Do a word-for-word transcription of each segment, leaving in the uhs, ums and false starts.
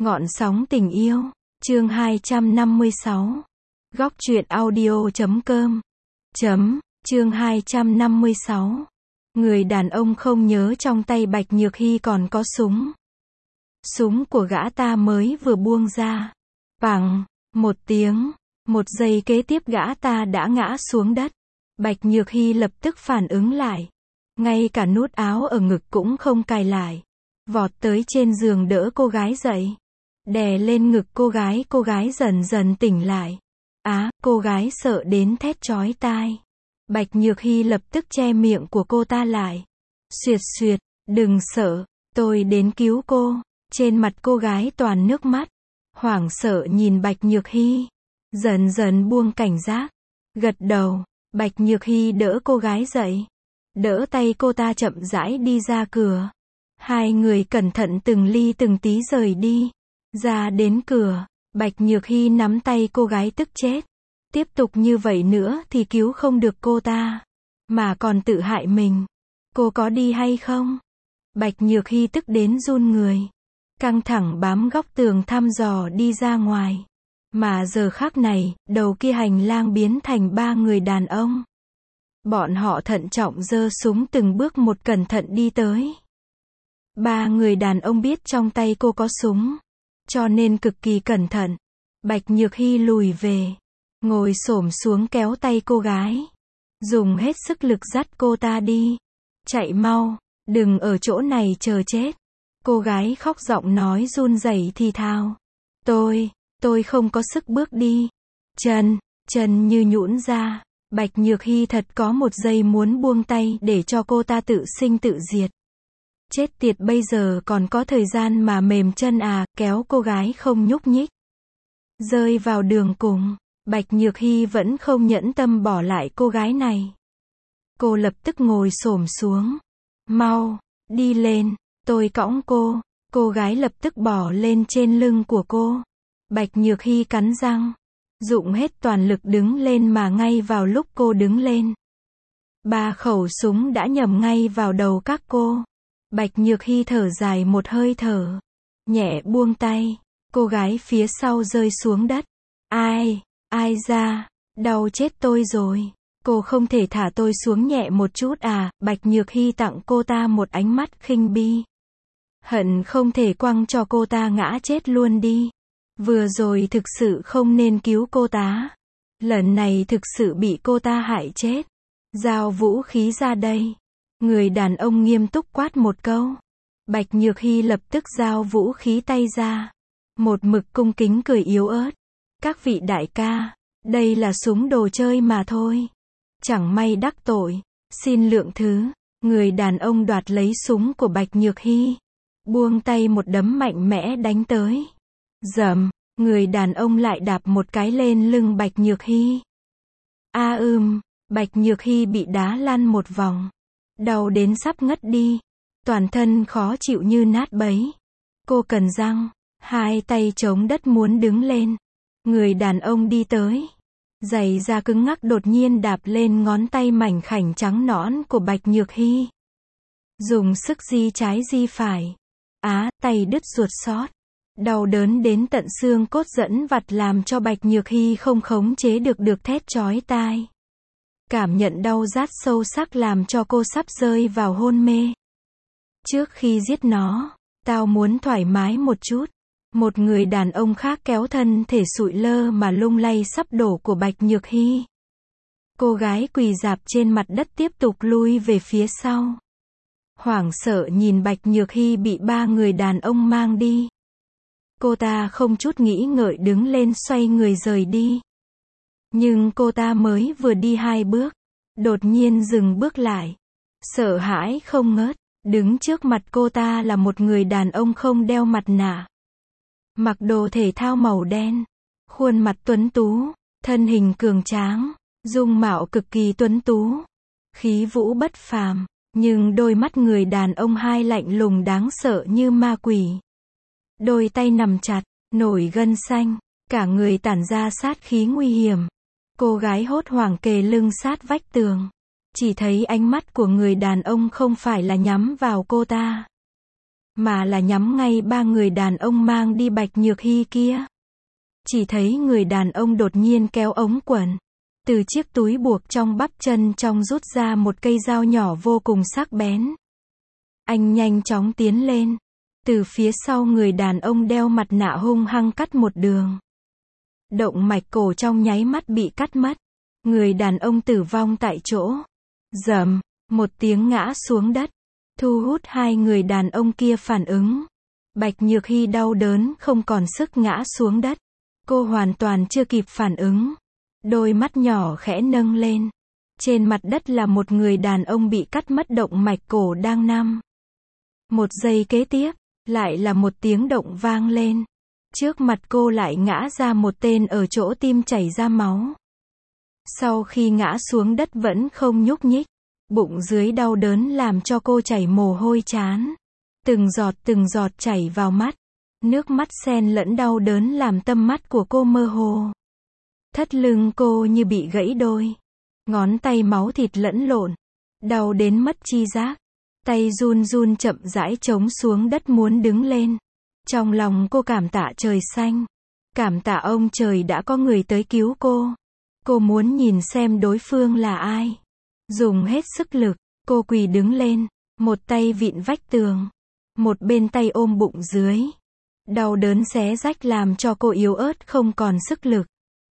Ngọn sóng tình yêu, chương hai trăm năm mươi sáu. Góc truyện audio chấm com. Chấm, chương hai trăm năm mươi sáu. Người đàn ông không nhớ trong tay Bạch Nhược Hy còn có súng. Súng của gã ta mới vừa buông ra. Bằng, một tiếng, một giây kế tiếp gã ta đã ngã xuống đất. Bạch Nhược Hy lập tức phản ứng lại. Ngay cả nút áo ở ngực cũng không cài lại. Vọt tới trên giường đỡ cô gái dậy. Đè lên ngực cô gái, cô gái dần dần tỉnh lại. Á, cô gái sợ đến thét chói tai. Bạch Nhược Hy lập tức che miệng của cô ta lại. Xuyệt xuyệt, đừng sợ, tôi đến cứu cô. Trên mặt cô gái toàn nước mắt. Hoảng sợ nhìn Bạch Nhược Hy. Dần dần buông cảnh giác. Gật đầu, Bạch Nhược Hy đỡ cô gái dậy. Đỡ tay cô ta chậm rãi đi ra cửa. Hai người cẩn thận từng ly từng tí rời đi. Ra đến cửa, Bạch Nhược Hy nắm tay cô gái tức chết. Tiếp tục như vậy nữa thì cứu không được cô ta, mà còn tự hại mình. Cô có đi hay không? Bạch Nhược Hy tức đến run người. Căng thẳng bám góc tường thăm dò đi ra ngoài. Mà giờ khắc này, đầu kia hành lang biến thành ba người đàn ông. Bọn họ thận trọng giơ súng từng bước một cẩn thận đi tới. Ba người đàn ông biết trong tay cô có súng, cho nên cực kỳ cẩn thận. Bạch Nhược Hy lùi về, ngồi xổm xuống kéo tay cô gái, dùng hết sức lực dắt cô ta đi. Chạy mau, đừng ở chỗ này chờ chết. Cô gái khóc giọng nói run rẩy thì thào. Tôi, tôi không có sức bước đi. Chân, chân như nhũn ra. Bạch Nhược Hy thật có một giây muốn buông tay để cho cô ta tự sinh tự diệt. Chết tiệt, bây giờ còn có thời gian mà mềm chân à, kéo cô gái không nhúc nhích. Rơi vào đường cùng, Bạch Nhược Hy vẫn không nhẫn tâm bỏ lại cô gái này. Cô lập tức ngồi xổm xuống. Mau, đi lên, tôi cõng cô. Cô gái lập tức bỏ lên trên lưng của cô. Bạch Nhược Hy cắn răng, dụng hết toàn lực đứng lên mà ngay vào lúc cô đứng lên, ba khẩu súng đã nhắm ngay vào đầu các cô. Bạch Nhược Hy thở dài một hơi thở, nhẹ buông tay, cô gái phía sau rơi xuống đất. Ai, ai ra, đau chết tôi rồi. Cô không thể thả tôi xuống nhẹ một chút à? Bạch Nhược Hy tặng cô ta một ánh mắt khinh bi. Hận không thể quăng cho cô ta ngã chết luôn đi. Vừa rồi thực sự không nên cứu cô ta. Lần này thực sự bị cô ta hại chết. Giao vũ khí ra đây. Người đàn ông nghiêm túc quát một câu. Bạch Nhược Hy lập tức giao vũ khí tay ra. Một mực cung kính cười yếu ớt. Các vị đại ca, đây là súng đồ chơi mà thôi. Chẳng may đắc tội, xin lượng thứ. Người đàn ông đoạt lấy súng của Bạch Nhược Hy. Buông tay một đấm mạnh mẽ đánh tới. Dầm, người đàn ông lại đạp một cái lên lưng Bạch Nhược Hy. A ưm, Bạch Nhược Hy bị đá lăn một vòng. Đau đến sắp ngất đi. Toàn thân khó chịu như nát bấy. Cô cần răng, hai tay chống đất muốn đứng lên. Người đàn ông đi tới. Giày da cứng ngắc đột nhiên đạp lên ngón tay mảnh khảnh trắng nõn của Bạch Nhược Hy. Dùng sức di trái di phải. Á, tay đứt ruột xót. Đau đớn đến tận xương cốt dẫn vặt làm cho Bạch Nhược Hy không khống chế được được thét chói tai. Cảm nhận đau rát sâu sắc làm cho cô sắp rơi vào hôn mê. Trước khi giết nó, tao muốn thoải mái một chút. Một người đàn ông khác kéo thân thể sụi lơ mà lung lay sắp đổ của Bạch Nhược Hy. Cô gái quỳ rạp trên mặt đất tiếp tục lui về phía sau. Hoảng sợ nhìn Bạch Nhược Hy bị ba người đàn ông mang đi. Cô ta không chút nghĩ ngợi đứng lên xoay người rời đi. Nhưng cô ta mới vừa đi hai bước, đột nhiên dừng bước lại. Sợ hãi không ngớt, đứng trước mặt cô ta là một người đàn ông không đeo mặt nạ. Mặc đồ thể thao màu đen, khuôn mặt tuấn tú, thân hình cường tráng, dung mạo cực kỳ tuấn tú, khí vũ bất phàm, nhưng đôi mắt người đàn ông hai lạnh lùng đáng sợ như ma quỷ. Đôi tay nằm chặt, nổi gân xanh, cả người tản ra sát khí nguy hiểm. Cô gái hốt hoảng kề lưng sát vách tường. Chỉ thấy ánh mắt của người đàn ông không phải là nhắm vào cô ta, mà là nhắm ngay ba người đàn ông mang đi Bạch Nhược Hy kia. Chỉ thấy người đàn ông đột nhiên kéo ống quần, từ chiếc túi buộc trong bắp chân trong rút ra một cây dao nhỏ vô cùng sắc bén. Anh nhanh chóng tiến lên, từ phía sau người đàn ông đeo mặt nạ hung hăng cắt một đường. Động mạch cổ trong nháy mắt bị cắt mất. Người đàn ông tử vong tại chỗ. Rầm, một tiếng ngã xuống đất, thu hút hai người đàn ông kia phản ứng. Bạch Nhược Hy đau đớn không còn sức ngã xuống đất. Cô hoàn toàn chưa kịp phản ứng. Đôi mắt nhỏ khẽ nâng lên. Trên mặt đất là một người đàn ông bị cắt mất động mạch cổ đang nằm. Một giây kế tiếp, lại là một tiếng động vang lên. Trước mặt cô lại ngã ra một tên ở chỗ tim chảy ra máu. Sau khi ngã xuống đất vẫn không nhúc nhích. Bụng dưới đau đớn làm cho cô chảy mồ hôi trán. Từng giọt từng giọt chảy vào mắt. Nước mắt xen lẫn đau đớn làm tâm mắt của cô mơ hồ. Thắt lưng cô như bị gãy đôi. Ngón tay máu thịt lẫn lộn. Đau đến mất chi giác. Tay run run chậm rãi chống xuống đất muốn đứng lên. Trong lòng cô cảm tạ trời xanh. Cảm tạ ông trời đã có người tới cứu cô. Cô muốn nhìn xem đối phương là ai. Dùng hết sức lực, cô quỳ đứng lên. Một tay vịn vách tường. Một bên tay ôm bụng dưới. Đau đớn xé rách làm cho cô yếu ớt không còn sức lực.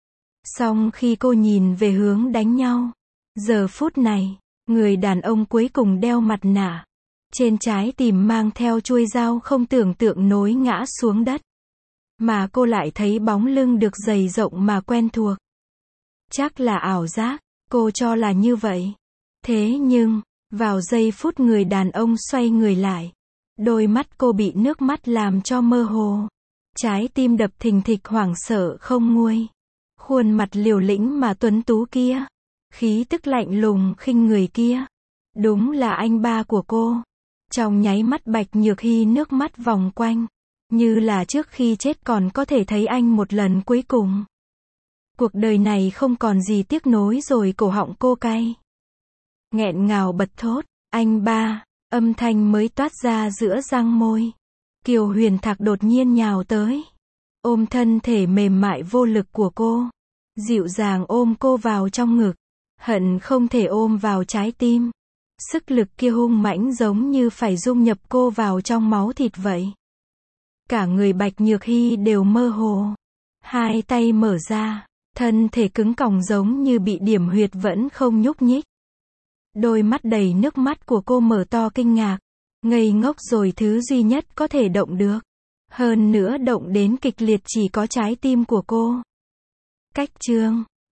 Xong khi cô nhìn về hướng đánh nhau. Giờ phút này, người đàn ông cuối cùng đeo mặt nạ. Trên trái tim mang theo chuôi dao không tưởng tượng nối ngã xuống đất. Mà cô lại thấy bóng lưng được dày rộng mà quen thuộc. Chắc là ảo giác, cô cho là như vậy. Thế nhưng, vào giây phút người đàn ông xoay người lại. Đôi mắt cô bị nước mắt làm cho mơ hồ. Trái tim đập thình thịch hoảng sợ không nguôi. Khuôn mặt liều lĩnh mà tuấn tú kia. Khí tức lạnh lùng khinh người kia. Đúng là anh ba của cô. Trong nháy mắt Bạch Nhược Hy nước mắt vòng quanh. Như là trước khi chết còn có thể thấy anh một lần cuối cùng. Cuộc đời này không còn gì tiếc nối rồi cổ họng cô cay. Nghẹn ngào bật thốt, anh ba, âm thanh mới toát ra giữa răng môi. Kiều Huyền Thạc đột nhiên nhào tới. Ôm thân thể mềm mại vô lực của cô. Dịu dàng ôm cô vào trong ngực. Hận không thể ôm vào trái tim. Sức lực kia hung mãnh giống như phải dung nhập cô vào trong máu thịt vậy. Cả người Bạch Nhược Hy đều mơ hồ. Hai tay mở ra. Thân thể cứng còng giống như bị điểm huyệt vẫn không nhúc nhích. Đôi mắt đầy nước mắt của cô mở to kinh ngạc. Ngây ngốc rồi thứ duy nhất có thể động được. Hơn nữa động đến kịch liệt chỉ có trái tim của cô. Cách chương